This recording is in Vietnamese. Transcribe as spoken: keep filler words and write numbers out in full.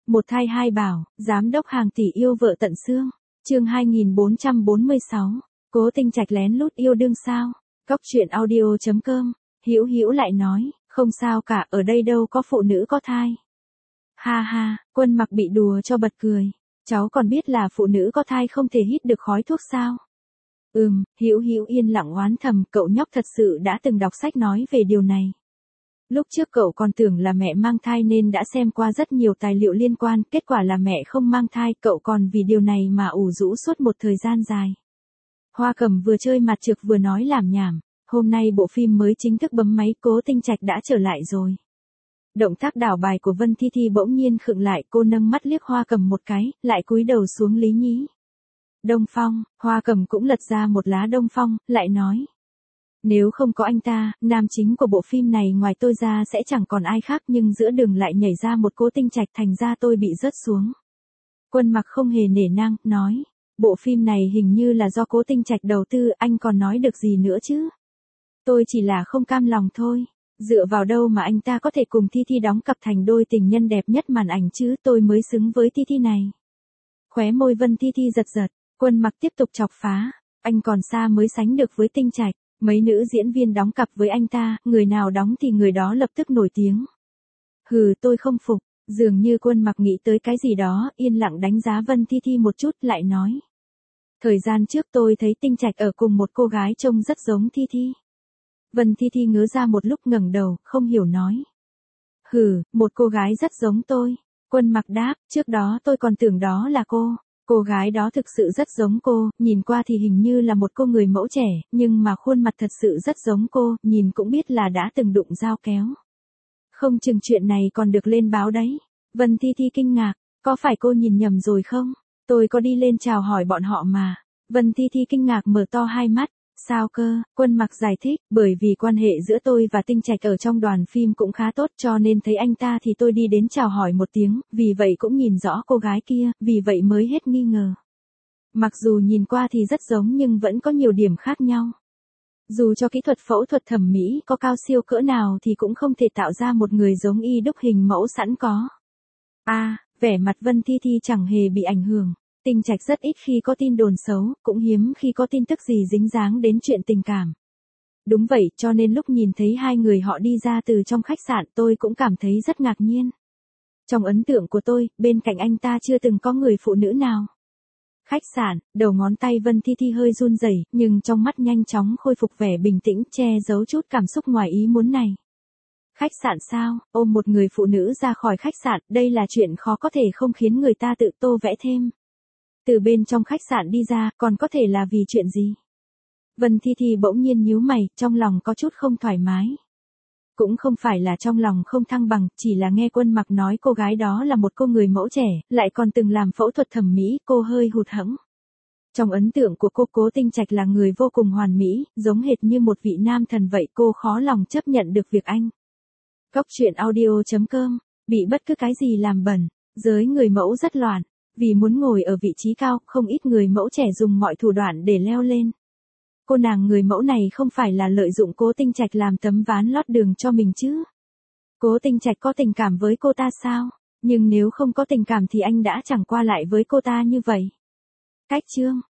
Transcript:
Một thai hai bảo, giám đốc hàng tỷ yêu vợ tận xương. Chương hai nghìn bốn trăm bốn mươi sáu. Cố Tinh Trạch lén lút yêu đương sao? Cóc truyện audio chấm com. Hữu Hữu lại nói, không sao cả, ở đây đâu có phụ nữ có thai. Ha ha, Quân Mặc bị đùa cho bật cười. Cháu còn biết là phụ nữ có thai không thể hít được khói thuốc sao? Ừm, Hữu Hữu yên lặng oán thầm, cậu nhóc thật sự đã từng đọc sách nói về điều này. Lúc trước cậu còn tưởng là mẹ mang thai nên đã xem qua rất nhiều tài liệu liên quan, kết quả là mẹ không mang thai, cậu còn vì điều này mà ủ rũ suốt một thời gian dài. Hoa Cầm vừa chơi mặt trược vừa nói lảm nhảm, hôm nay bộ phim mới chính thức bấm máy, Cố Tinh Trạch đã trở lại rồi. Động tác đảo bài của Vân Thi Thi bỗng nhiên khựng lại, cô nâng mắt liếc Hoa Cầm một cái, lại cúi đầu xuống Lý Nhĩ. Đông Phong, Hoa Cầm cũng lật ra một lá Đông Phong, lại nói. Nếu không có anh ta, nam chính của bộ phim này ngoài tôi ra sẽ chẳng còn ai khác, nhưng giữa đường lại nhảy ra một Cố Tinh Trạch, thành ra tôi bị rớt xuống. Quân Mặc không hề nể nang, nói. Bộ phim này hình như là do Cố Tinh Trạch đầu tư, anh còn nói được gì nữa chứ? Tôi chỉ là không cam lòng thôi. Dựa vào đâu mà anh ta có thể cùng Thi Thi đóng cặp thành đôi tình nhân đẹp nhất màn ảnh chứ, tôi mới xứng với Thi Thi này. Khóe môi Vân Thi Thi giật giật, Quân Mặc tiếp tục chọc phá. Anh còn xa mới sánh được với Tinh Trạch. Mấy nữ diễn viên đóng cặp với anh ta, người nào đóng thì người đó lập tức nổi tiếng. Hừ, tôi không phục. Dường như Quân Mặc nghĩ tới cái gì đó, yên lặng đánh giá Vân Thi Thi một chút, lại nói. Thời gian trước tôi thấy Tinh Trạch ở cùng một cô gái trông rất giống Thi Thi. Vân Thi Thi ngớ ra một lúc, ngẩng đầu, không hiểu nói. Hừ, một cô gái rất giống tôi. Quân Mặc đáp, trước đó tôi còn tưởng đó là cô. Cô gái đó thực sự rất giống cô, nhìn qua thì hình như là một cô người mẫu trẻ, nhưng mà khuôn mặt thật sự rất giống cô, nhìn cũng biết là đã từng đụng dao kéo. Không chừng chuyện này còn được lên báo đấy. Vân Thi Thi kinh ngạc, có phải cô nhìn nhầm rồi không? Tôi có đi lên chào hỏi bọn họ mà. Vân Thi Thi kinh ngạc mở to hai mắt. Sao cơ? Quân Mặc giải thích, bởi vì quan hệ giữa tôi và Tinh Trạch ở trong đoàn phim cũng khá tốt, cho nên thấy anh ta thì tôi đi đến chào hỏi một tiếng, vì vậy cũng nhìn rõ cô gái kia, vì vậy mới hết nghi ngờ. Mặc dù nhìn qua thì rất giống nhưng vẫn có nhiều điểm khác nhau. Dù cho kỹ thuật phẫu thuật thẩm mỹ có cao siêu cỡ nào thì cũng không thể tạo ra một người giống y đúc hình mẫu sẵn có. A, à, vẻ mặt Vân Thi Thi chẳng hề bị ảnh hưởng. Tinh Trạch rất ít khi có tin đồn xấu, cũng hiếm khi có tin tức gì dính dáng đến chuyện tình cảm. Đúng vậy, cho nên lúc nhìn thấy hai người họ đi ra từ trong khách sạn, tôi cũng cảm thấy rất ngạc nhiên. Trong ấn tượng của tôi, bên cạnh anh ta chưa từng có người phụ nữ nào. Khách sạn, đầu ngón tay Vân Thi Thi hơi run rẩy, nhưng trong mắt nhanh chóng khôi phục vẻ bình tĩnh, che giấu chút cảm xúc ngoài ý muốn này. Khách sạn sao? Ôm một người phụ nữ ra khỏi khách sạn, đây là chuyện khó có thể không khiến người ta tự tô vẽ thêm. Từ bên trong khách sạn đi ra, còn có thể là vì chuyện gì? Vân Thi Thi bỗng nhiên nhíu mày, trong lòng có chút không thoải mái. Cũng không phải là trong lòng không thăng bằng, chỉ là nghe Quân Mặc nói cô gái đó là một cô người mẫu trẻ, lại còn từng làm phẫu thuật thẩm mỹ, cô hơi hụt hẫng. Trong ấn tượng của cô, Cố Tinh Trạch là người vô cùng hoàn mỹ, giống hệt như một vị nam thần vậy, cô khó lòng chấp nhận được việc anh. Cóc truyện audio chấm com, bị bất cứ cái gì làm bẩn, giới người mẫu rất loạn. Vì muốn ngồi ở vị trí cao, không ít người mẫu trẻ dùng mọi thủ đoạn để leo lên. Cô nàng người mẫu này không phải là lợi dụng Cố Tinh Trạch làm tấm ván lót đường cho mình chứ? Cố Tinh Trạch có tình cảm với cô ta sao? Nhưng nếu không có tình cảm thì anh đã chẳng qua lại với cô ta như vậy. Cách chương